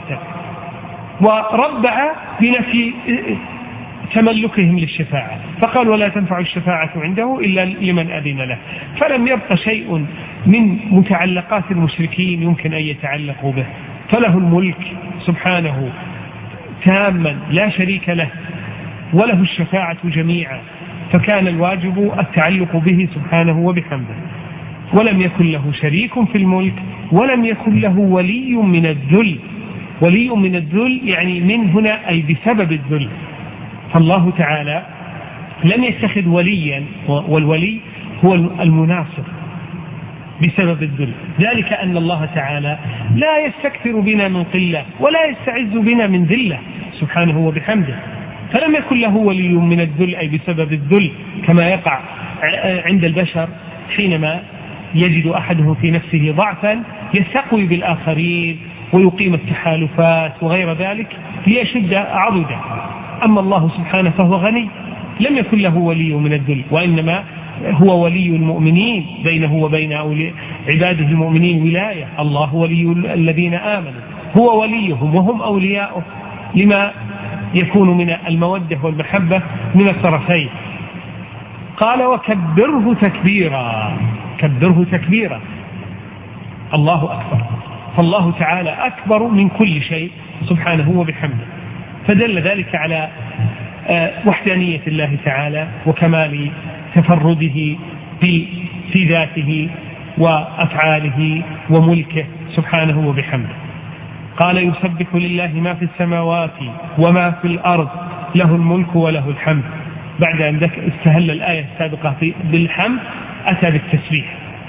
وربع بنفي تملكهم للشفاعة، فقال ولا تنفع الشفاعة عنده إلا لمن أذن له. فلم يبق شيء من متعلقات المشركين يمكن أن يتعلقوا به، فله الملك سبحانه تاما لا شريك له، وله الشفاعة جميعا، فكان الواجب التعلق به سبحانه وبحمده. ولم يكن له شريك في الملك ولم يكن له ولي من الذل. ولي من الذل يعني من هنا أي بسبب الذل، فالله تعالى لم يتخذ وليا، والولي هو المناصر بسبب الذل. ذلك أن الله تعالى لا يستكثر بنا من قلة ولا يستعز بنا من ذلة سبحانه وبحمده، فلم يكن له ولي من الذل أي بسبب الذل، كما يقع عند البشر حينما يجد أحدهم في نفسه ضعفا يستقوي بالآخرين ويقيم التحالفات وغير ذلك ليشد عضده. أما الله سبحانه فهو غني، لم يكن له ولي من الذل، وإنما هو ولي المؤمنين، بينه وبين عباده المؤمنين ولاية. الله ولي الذين آمنوا، هو وليهم وهم أولياؤه، لما يكون من المودة والمحبة من الطرفين. قال وكبره تكبيرا، كبره تكبيرا، الله أكبر. فالله تعالى أكبر من كل شيء سبحانه وبحمده، فدل ذلك على وحدانية الله تعالى وكمال تفرده في في ذاته وأفعاله وملكه سبحانه وبحمده. قال يسبح لله ما في السماوات وما في الأرض له الملك وله الحمد. بعد أن استهل الآية السابقة بالحمد أتى بالتسبيح.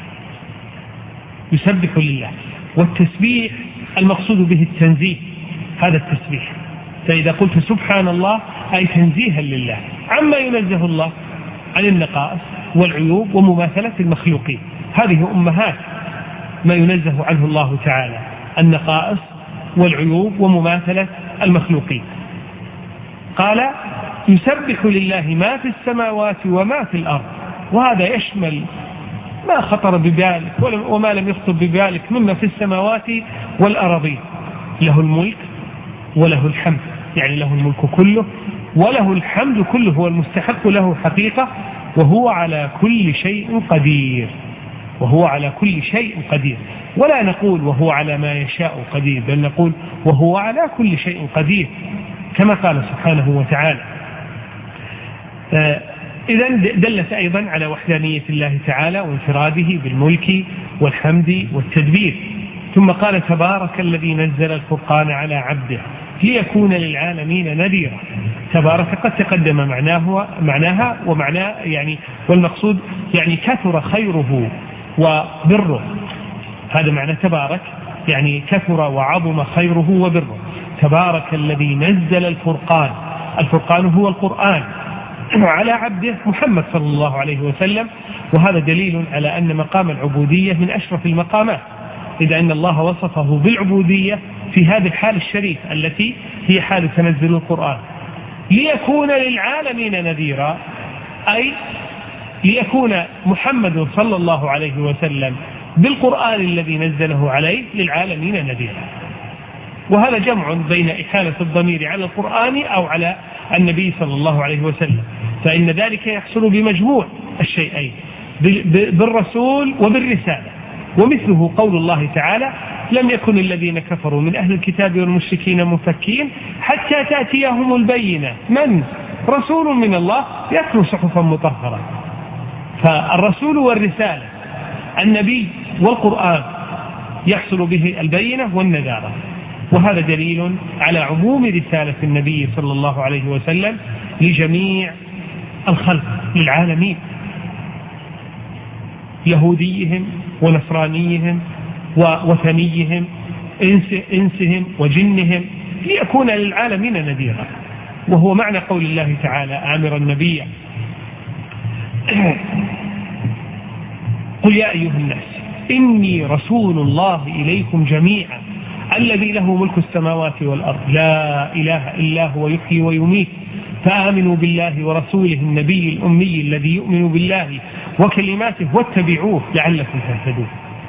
يسبح لله، والتسبيح المقصود به التنزيه، هذا التسبيح. فإذا قلت سبحان الله أي تنزيها لله عما ينزه الله عن النقائص والعيوب ومماثلة المخلوقين. هذه أمهات ما ينزه عنه الله تعالى، النقائص والعيوب ومماثلة المخلوقين. قال يسبح لله ما في السماوات وما في الأرض، وهذا يشمل ما خطر ببالك وما لم يخطر ببالك مما في السماوات والأراضين. له الملك وله الحمد، يعني له الملك كله وله الحمد كله، هو المستحق له حقيقة، وهو على كل شيء قدير، وهو على كل شيء قدير. ولا نقول وهو على ما يشاء قدير، بل نقول وهو على كل شيء قدير كما قال سبحانه وتعالى. إذن دلت أيضا على وحدانية الله تعالى وانفراده بالملك والحمد والتدبير. ثم قال تبارك الذي نزل الفرقان على عبده ليكون للعالمين نذيرا. تبارك قد تقدم معناه معناها ومعناه يعني، والمقصود يعني كثر خيره وبره، هذا معنى تبارك، يعني كثر وعظم خيره وبره. تبارك الذي نزل الفرقان، الفرقان هو القرآن، على عبده محمد صلى الله عليه وسلم. وهذا دليل على أن مقام العبودية من أشرف المقامات، إذا أن الله وصفه بالعبودية في هذه الحال الشريف التي هي حال تنزل القرآن. ليكون للعالمين نذيرا، أي ليكون محمد صلى الله عليه وسلم بالقرآن الذي نزله عليه للعالمين نذيرا. وهذا جمع بين إحالة الضمير على القرآن أو على النبي صلى الله عليه وسلم، فإن ذلك يحصل بمجموع الشيئين، بالرسول وبالرسالة. ومثله قول الله تعالى لم يكن الذين كفروا من أهل الكتاب والمشركين منفكين حتى تأتيهم البينة، من رسول من الله يتلو صحفا مطهرة. فالرسول والرسالة، النبي والقرآن يحصل به البينة والنذارة. وهذا دليل على عموم رسالة النبي صلى الله عليه وسلم لجميع الخلق للعالمين، يهوديهم ونصرانيهم ووثنيهم، إنس إنسهم وجنهم، ليكون للعالمين نذيرا. وهو معنى قول الله تعالى آمر النبي قل يا أيها الناس إني رسول الله إليكم جميعا الذي له ملك السماوات والأرض لا إله إلا هو يحيي ويميت فآمنوا بالله ورسوله النبي الأمي الذي يؤمن بالله وكلماته واتبعوه لعلكم تهتدون.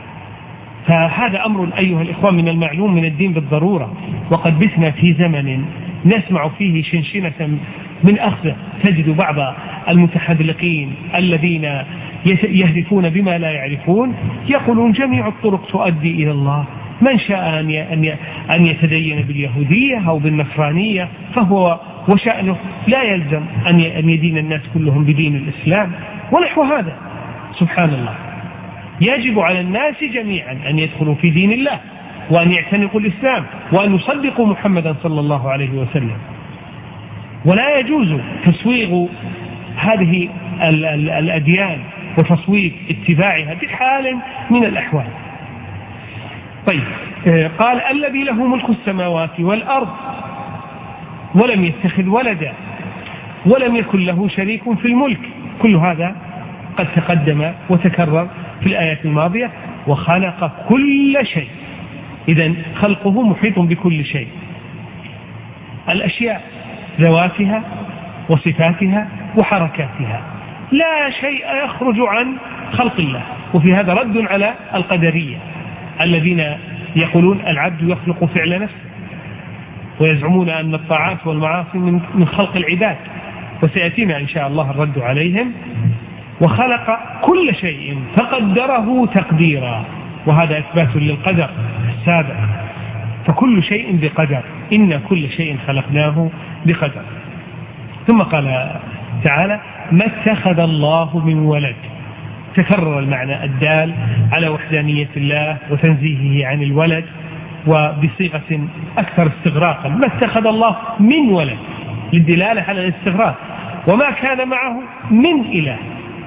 فهذا أمر أيها الإخوان من المعلوم من الدين بالضرورة. وقد بثنا في زمن نسمع فيه شنشنة من أخذه. تجد بعض المتحذلقين الذين يهدفون بما لا يعرفون يقولون جميع الطرق تؤدي إلى الله، من شاء أن يتدين باليهودية أو بالنصرانية فهو وشأنه، لا يلزم أن يدين الناس كلهم بدين الإسلام ونحو هذا. سبحان الله، يجب على الناس جميعا أن يدخلوا في دين الله وأن يعتنقوا الإسلام وأن يصدقوا محمدا صلى الله عليه وسلم. ولا يجوز تسويغ هذه الأديان وتصويب اتباعها بحال من الأحوال. طيب، قال الذي له ملك السماوات والأرض ولم يتخذ ولدا ولم يكن له شريك في الملك. كل هذا قد تقدم وتكرر في الآيات الماضية. وخلق كل شيء، إذن خلقه محيط بكل شيء، الأشياء ذواتها وصفاتها وحركاتها، لا شيء يخرج عن خلق الله. وفي هذا رد على القدرية الذين يقولون العبد يخلق فعل نفسه، ويزعمون أن الطاعات والمعاصي من خلق العباد، وسيأتينا إن شاء الله الرد عليهم. وخلق كل شيء فقدره تقديرا، وهذا إثبات للقدر السابق، فكل شيء بقدر، إن كل شيء خلقناه بقدر. ثم قال تعالى ما اتخذ الله من ولد، تكرر المعنى الدال على وحدانية الله وتنزيهه عن الولد، وبصيغة أكثر استغراقا، ما اتخذ الله من ولد للدلالة على الاستغراق. وما كان معه من إله،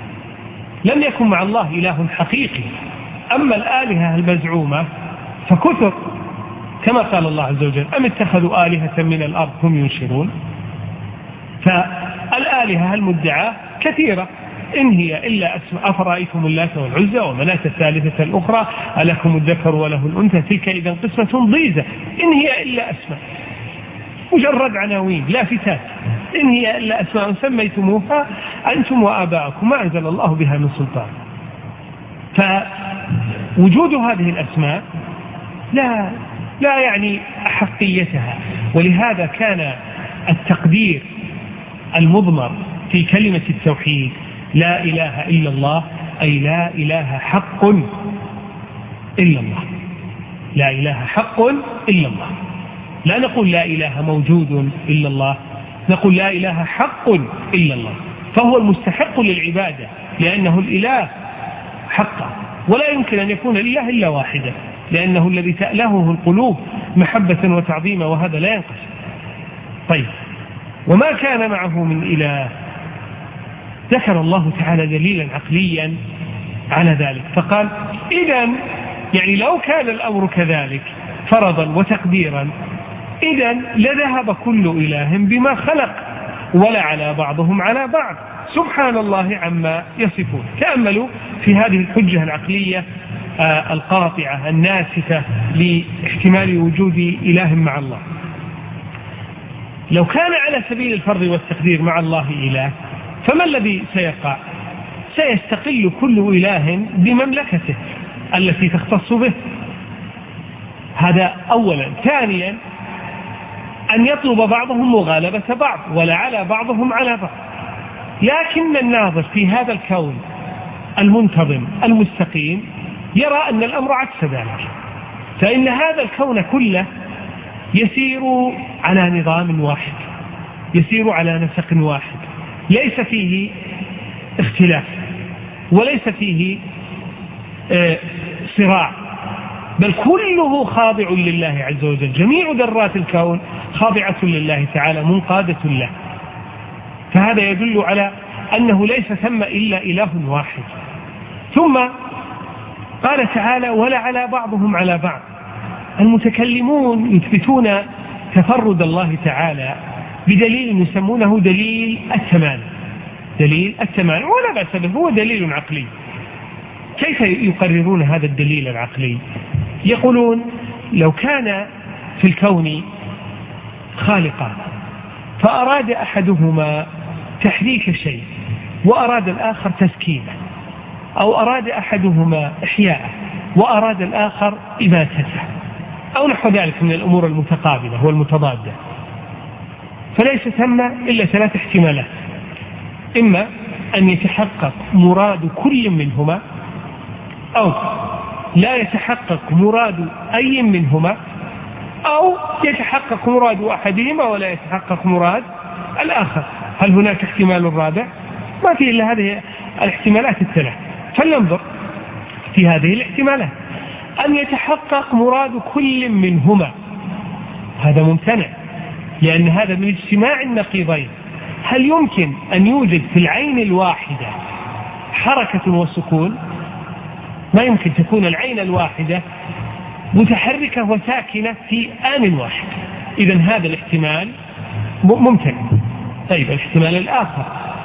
لم يكن مع الله إله حقيقي. أما الآلهة المزعومة فكثر، كما قال الله عز وجل أم اتخذوا آلهة من الأرض هم ينشرون. فالآلهة المدعاة كثيرة، إن هي إلا أسماء أفرأيتم اللات والعزى ومناة الثالثة الأخرى ألكم الذكر وله الأنثى تلك إذا قسمة ضيزى، إن هي إلا أسماء مجرد عناوين لافتات، إن هي إلا أسماء سميتموها أنتم وآباءكم ما أنزل الله بها من سلطان. فوجود هذه الأسماء لا لا يعني أحقيتها. ولهذا كان التقدير المضمر في كلمة التوحيد لا إله إلا الله، أي لا إله حق إلا الله، لا إله حق إلا الله. لا نقول لا إله موجود إلا الله، نقول لا إله حق إلا الله، فهو المستحق للعبادة لأنه الإله حقا، ولا يمكن أن يكون الإله إلا واحدة لأنه الذي تألهه القلوب محبة وتعظيما، وهذا لا ينقص. طيب، وما كان معه من إله، ذكر الله تعالى دليلا عقليا على ذلك فقال إذن يعني لو كان الأمر كذلك فرضا وتقديرا إذن لذهب كل إله بما خلق ولا على بعضهم على بعض سبحان الله عما يصفون. تأملوا في هذه الحجة العقلية آه القاطعة الناسفة لاحتمال وجود إله مع الله. لو كان على سبيل الفرض والتقدير مع الله إله فما الذي سيقع؟ سيستقل كل إله بمملكته التي تختص به. هذا أولا. ثانيا أن يطلب بعضهم مغالبة بعض ولا على بعضهم على بعض. لكن الناظر في هذا الكون المنتظم المستقيم يرى أن الأمر عكس ذلك، فإن هذا الكون كله يسير على نظام واحد، يسير على نسق واحد، ليس فيه اختلاف وليس فيه اه صراع بل كله خاضع لله عز وجل، جميع ذرات الكون خاضعة لله تعالى منقادة له. فهذا يدل على أنه ليس ثم إلا إله واحد. ثم قال تعالى ولا على بعضهم على بعض. المتكلمون يثبتون تفرد الله تعالى بدليل يسمونه دليل التمام، دليل التمام ولا بأس به، هو دليل عقلي. كيف يقررون هذا الدليل العقلي؟ يقولون لو كان في الكون خالقا فأراد أحدهما تحريك شيء وأراد الآخر تسكينه، أو أراد أحدهما إحياءه وأراد الآخر إماتته، أو نحو ذلك من الأمور المتقابلة والمتضادة، فليس ثم إلا ثلاث احتمالات: إما أن يتحقق مراد كل منهما، أو لا يتحقق مراد أي منهما، أو يتحقق مراد أحدهما ولا يتحقق مراد الآخر. هل هناك احتمال رابع؟ ما في إلا هذه الاحتمالات الثلاث. فلننظر في هذه الاحتمالات. أن يتحقق مراد كل منهما هذا ممتنع، لأن هذا من اجتماع النقيضين. هل يمكن أن يوجد في العين الواحدة حركة وسكون؟ ما يمكن تكون العين الواحدة متحركة وساكنة في آن واحد. إذن هذا الاحتمال ممتنع. طيب الاحتمال الآخر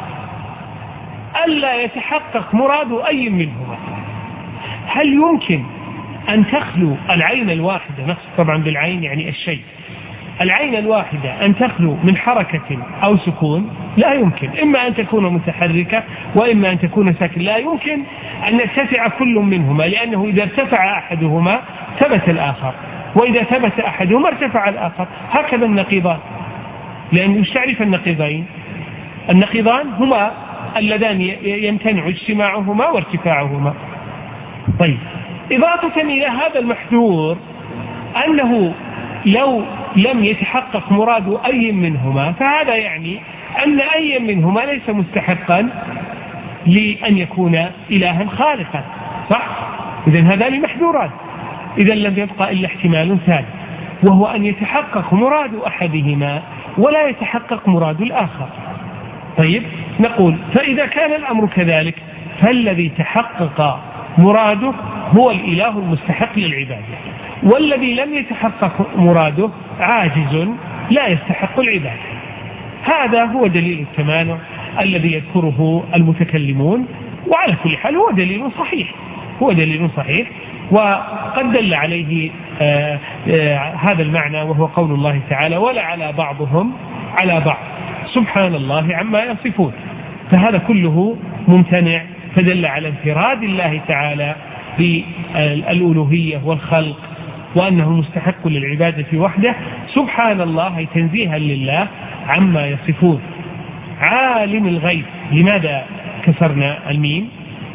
ألا يتحقق مراد أي منهما. هل يمكن أن تخلو العين الواحدة، نقصد طبعا بالعين يعني الشيء، العين الواحدة أن تخلو من حركة أو سكون؟ لا يمكن. إما أن تكون متحركة وإما أن تكون ساكنة. لا يمكن أن يرتفع كل منهما، لأنه إذا ارتفع أحدهما ثبت الآخر، وإذا ثبت أحدهما ارتفع الآخر. هكذا النقيضان، لأن مش تعرف النقيضين، النقيضان هما اللذان يمتنع اجتماعهما وارتفاعهما. طيب إضافة إلى هذا المحذور أنه لو لم يتحقق مراد أي منهما فهذا يعني أن أي منهما ليس مستحقا لأن يكون إلها خالقا، صح؟ إذن هذان محذورات. إذن لم يبقى إلا احتمال ثالث، وهو أن يتحقق مراد أحدهما ولا يتحقق مراد الآخر. طيب نقول فإذا كان الأمر كذلك فالذي تحقق مراده هو الإله المستحق للعبادة، والذي لم يتحقق مراده عاجز لا يستحق العبادة. هذا هو دليل التمانع الذي يذكره المتكلمون، وعلى كل حال هو دليل صحيح، هو دليل صحيح وقد دل عليه آآ آآ هذا المعنى، وهو قول الله تعالى ولا على بعضهم على بعض سبحان الله عما يصفون. فهذا كله ممتنع، فدل على انفراد الله تعالى بالألوهية والخلق، وأنه مستحق للعبادة وحده سبحان الله، تنزيها لله عما يصفون. عالم الغيب، لماذا كسرنا الميم؟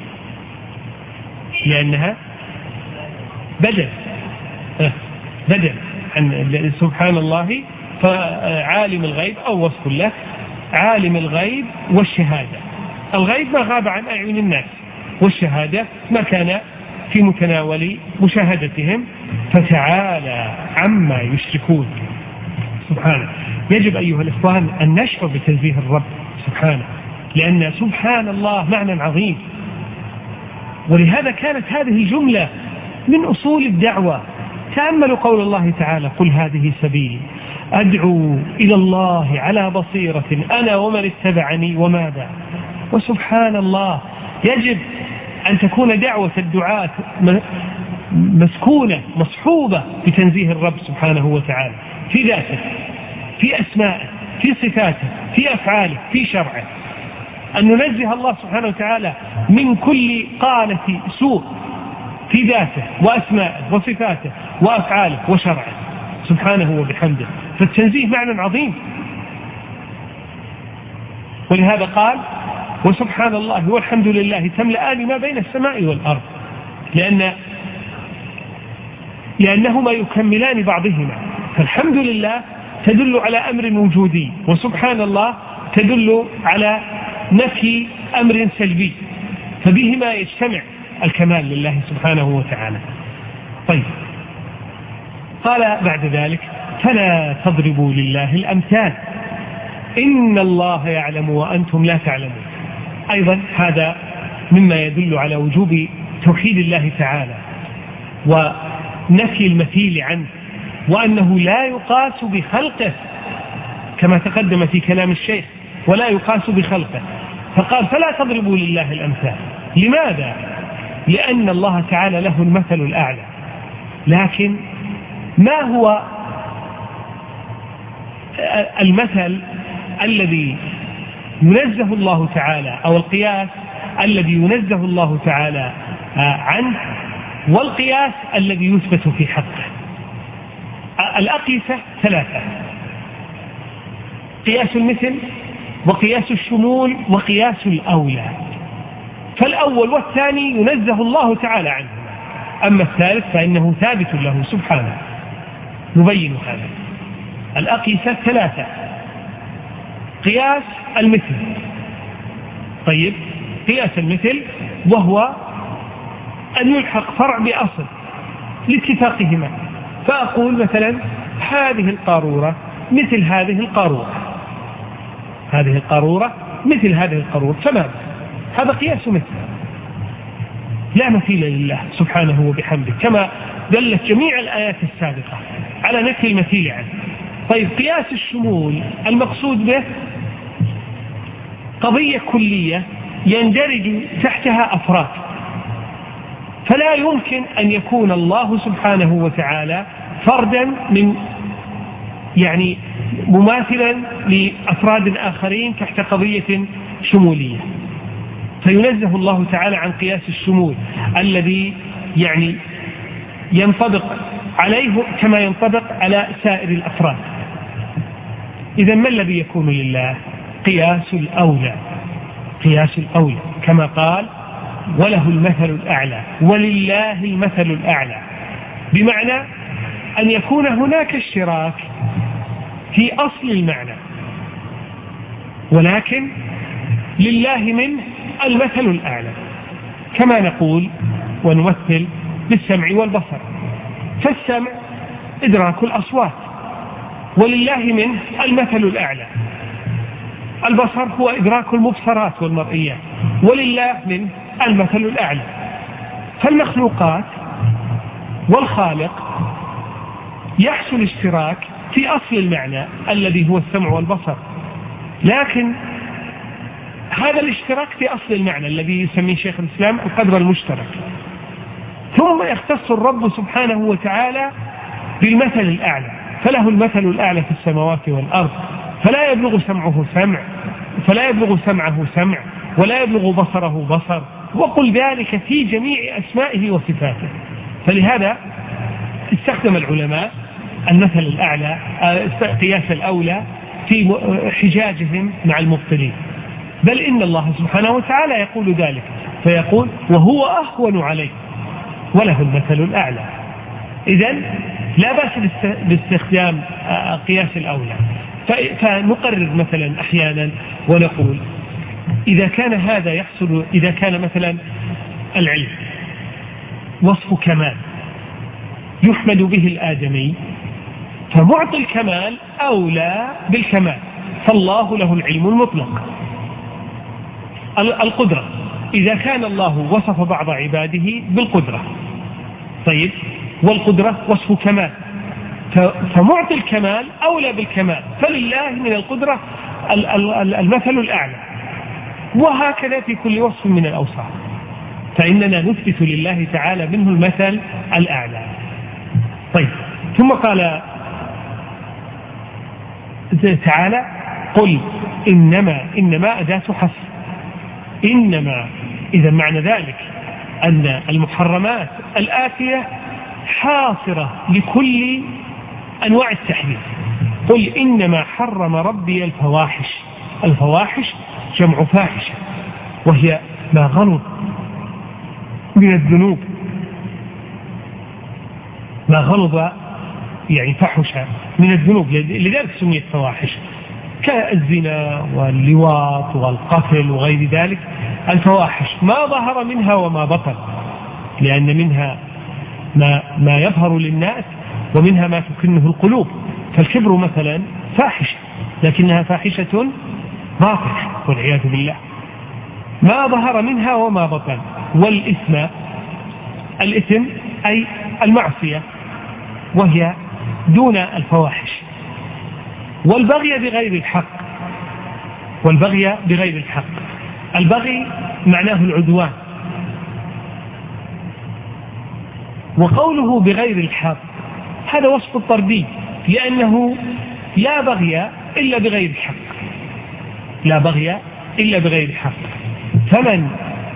لأنها بدل بدل عن سبحان الله، فعالم الغيب أو وصف له، عالم الغيب والشهادة. الغيب ما غاب عن أعين الناس، والشهادة ما كان في متناول مشاهدتهم، فتعالى عما يشركون سبحانه. يجب أيها الإخوان أن نشعر بتنزيه الرب سبحانه، لأن سبحان الله معنى عظيم، ولهذا كانت هذه الجملة من أصول الدعوة. تأملوا قول الله تعالى قل هذه سبيلي أدعو إلى الله على بصيرة أنا ومن اتبعني وماذا. وسبحان الله يجب أن تكون دعوة الدعاة مسكونة مصحوبة بتنزيه الرب سبحانه وتعالى في ذاته، في أسمائه، في صفاته، في أفعاله، في شرعه. أن ننزه الله سبحانه وتعالى من كل قالة سوء في ذاته وأسمائه وصفاته وأفعاله وشرعه سبحانه وبحمده. فالتنزيه معنى عظيم، ولهذا قال وسبحان الله والحمد لله تملأان ما بين السماء والأرض، لأن لأنهما يكملان بعضهما. فالحمد لله تدل على أمر وجودي، وسبحان الله تدل على نفي أمر سلبي، فبهما يجتمع الكمال لله سبحانه وتعالى. طيب قال بعد ذلك فلا تضربوا لله الأمثال إن الله يعلم وأنتم لا تعلمون. أيضا هذا مما يدل على وجوب توحيد الله تعالى ونفي المثيل عنه، وأنه لا يقاس بخلقه كما تقدم في كلام الشيخ، ولا يقاس بخلقه. فقال فلا تضربوا لله الأمثال. لماذا؟ لأن الله تعالى له المثل الأعلى، لكن ما هو المثل الذي ينزه الله تعالى، أو القياس الذي ينزه الله تعالى عنه، والقياس الذي يثبت في حقه؟ الأقيسة ثلاثة: قياس المثل، وقياس الشمول، وقياس الأولى. فالأول والثاني ينزه الله تعالى عنه، أما الثالث فإنه ثابت له سبحانه. نبين هذا. الأقيسة ثلاثة: قياس المثل. طيب، قياس المثل وهو أن يلحق فرع بأصل لاتفاقهما، فأقول مثلا هذه القارورة مثل هذه القارورة، هذه القارورة مثل هذه القارورة، تمام، هذا قياس مثل لا مثيل لله سبحانه وبحمده، كما دلت جميع الآيات السابقة على نفي المثيل عنه. طيب، قياس الشمول المقصود به قضية كلية يندرج تحتها أفراد، فلا يمكن أن يكون الله سبحانه وتعالى فردا من يعني مماثلا لأفراد آخرين تحت قضية شمولية، فينزه الله تعالى عن قياس الشمول الذي يعني ينطبق عليه كما ينطبق على سائر الأفراد. إذا ما الذي يكون لله؟ قياس الأولى، قياس الأولى كما قال وله المثل الأعلى، ولله المثل الأعلى، بمعنى أن يكون هناك اشتراك في أصل المعنى، ولكن لله منه المثل الأعلى، كما نقول ونمثل بالسمع والبصر، فالسمع إدراك الأصوات، ولله منه المثل الأعلى. البصر هو إدراك المبصرات والمرئيات، ولله منه المثل الأعلى. فالمخلوقات والخالق يحصل اشتراك في أصل المعنى الذي هو السمع والبصر، لكن هذا الاشتراك في أصل المعنى الذي يسميه شيخ الإسلام القدر المشترك، ثم يختص الرب سبحانه وتعالى بالمثل الأعلى، فله المثل الأعلى في السماوات والأرض، فلا يبلغ سمعه سمع، فلا يبلغ سمعه سمع، ولا يبلغ بصره بصر، وقل ذلك في جميع أسمائه وصفاته. فلهذا استخدم العلماء المثل الأعلى، قياس الأولى، في حجاجهم مع المبطلين، بل إن الله سبحانه وتعالى يقول ذلك، فيقول وهو أهون عليه وله المثل الأعلى. إذن لا بأس باستخدام قياس الأولى. فنقرر مثلا أحيانا ونقول إذا كان هذا يحصل، إذا كان مثلا العلم وصف كمال يحمد به الآدمي، فمعطي الكمال أولى بالكمال، فالله له العلم المطلق. القدرة إذا كان الله وصف بعض عباده بالقدرة، طيب، والقدرة وصف كمال، فمعطي الكمال أولى بالكمال، فلله من القدرة المثل الأعلى، وهكذا في كل وصف من الأوصاف، فإننا نثبت لله تعالى منه المثل الأعلى. طيب، ثم قال تعالى قل إنما، إنما أداة حصر، إنما، إذا معنى ذلك أن المحرمات الآتية حاصرة لكل أنواع التحريم. قل إنما حرم ربي الفواحش، الفواحش جمع فاحشة، وهي ما غلظ من الذنوب، ما غلظ يعني فحش من الذنوب، لذلك سميت فواحش، كالزنا واللواط والقتل وغير ذلك. الفواحش ما ظهر منها وما بطن، لأن منها ما, ما يظهر للناس ومنها ما تكنه القلوب. فالكبر مثلا فاحشة، لكنها فاحشة باطنة والعياذ بالله، ما ظهر منها وما بطن. والإثم، الإثم أي المعصية وهي دون الفواحش. والبغي بغير الحق، والبغي بغير الحق، البغي معناه العدوان. وقوله بغير الحق هذا وصف الطردي، لأنه لا بغي إلا بغير الحق، لا بغي إلا بغير الحق. فمن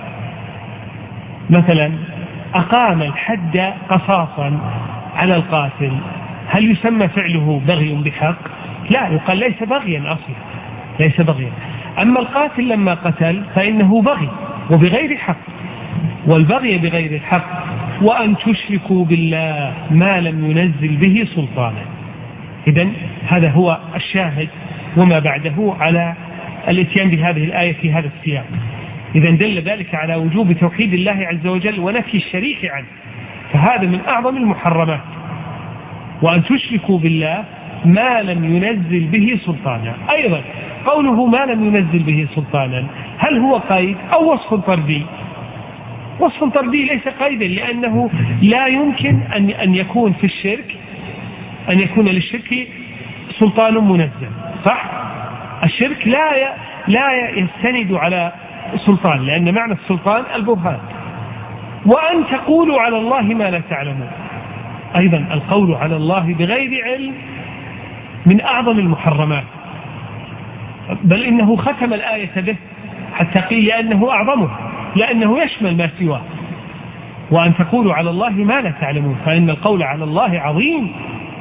مثلا أقام الحد قصاصا على القاتل، هل يسمى فعله بغي بحق؟ لا، يقال ليس بغيا أصلا، ليس بغيا. أما القاتل لما قتل فإنه بغي وبغير حق. والبغي بغير الحق وأن تشركوا بالله ما لم ينزل به سلطانا. إذن هذا هو الشاهد وما بعده على الاتيان بهذه الآية في هذا السياق. إذن دل ذلك على وجوب توحيد الله عز وجل ونفي الشريك عنه، فهذا من أعظم المحرمات. وأن تشركوا بالله ما لم ينزل به سلطانا. أيضا قوله ما لم ينزل به سلطانا، هل هو قيد أو وصف طردي؟ وصف طردي ليس قيدا، لأنه لا يمكن أن أن يكون في الشرك أن يكون للشرك سلطان منزل، صح؟ الشرك لا لا يستند على سلطان، لأن معنى السلطان البرهان. وأن تقولوا على الله ما لا تعلمون، أيضا القول على الله بغير علم من أعظم المحرمات، بل إنه ختم الآية به حتى قيل لأنه أعظمه، لأنه يشمل ما سواه. وأن تقولوا على الله ما لا تعلمون، فإن القول على الله عظيم.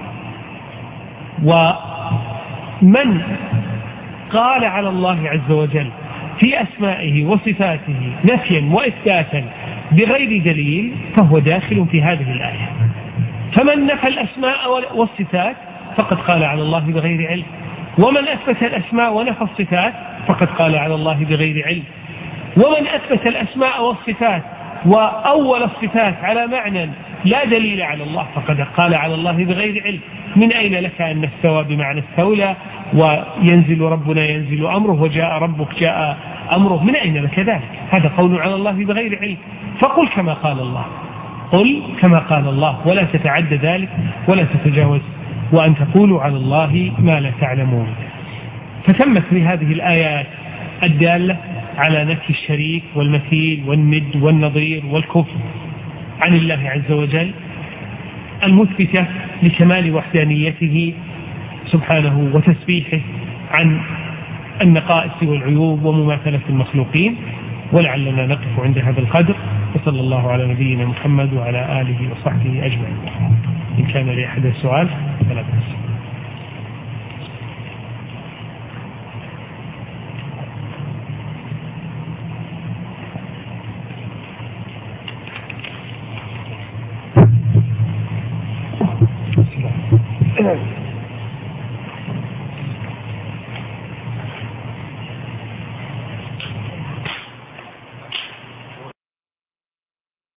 ومن قال على الله عز وجل في أسمائه وصفاته نفيا وإثباتا بغير دليل فهو داخل في هذه الآية. فمن نفى الأسماء والصفات فقد قال على الله بغير علم، ومن أثبت الأسماء ونفى الصفات فقد قال على الله بغير علم. ومن أثبت الأسماء والصفات وأول الصفات على معنى لا دليل على الله فقد قال على الله بغير علم. من أين لك أن استوى بمعنى استولى، وينزل ربنا ينزل أمره، وجاء ربك جاء أمره، من أين لك ذلك؟ هذا قول على الله بغير علم. فقل كما قال الله، قل كما قال الله، ولا تتعدى ذلك ولا تتجاوز. وأن تقولوا على الله ما لا تعلمون. فتمت في هذه الآيات الدالة على نفي الشريك والمثيل والند والنظير والكفر عن الله عز وجل، المثبتة لكمال وحدانيته سبحانه وتسبيحه عن النقائص والعيوب ومماثلة المخلوقين. ولعلنا نقف عند هذا القدر، وصلى الله على نبينا محمد وعلى آله وصحبه أجمعين. إن كان لأحد سؤال فلا بأس. Thank you.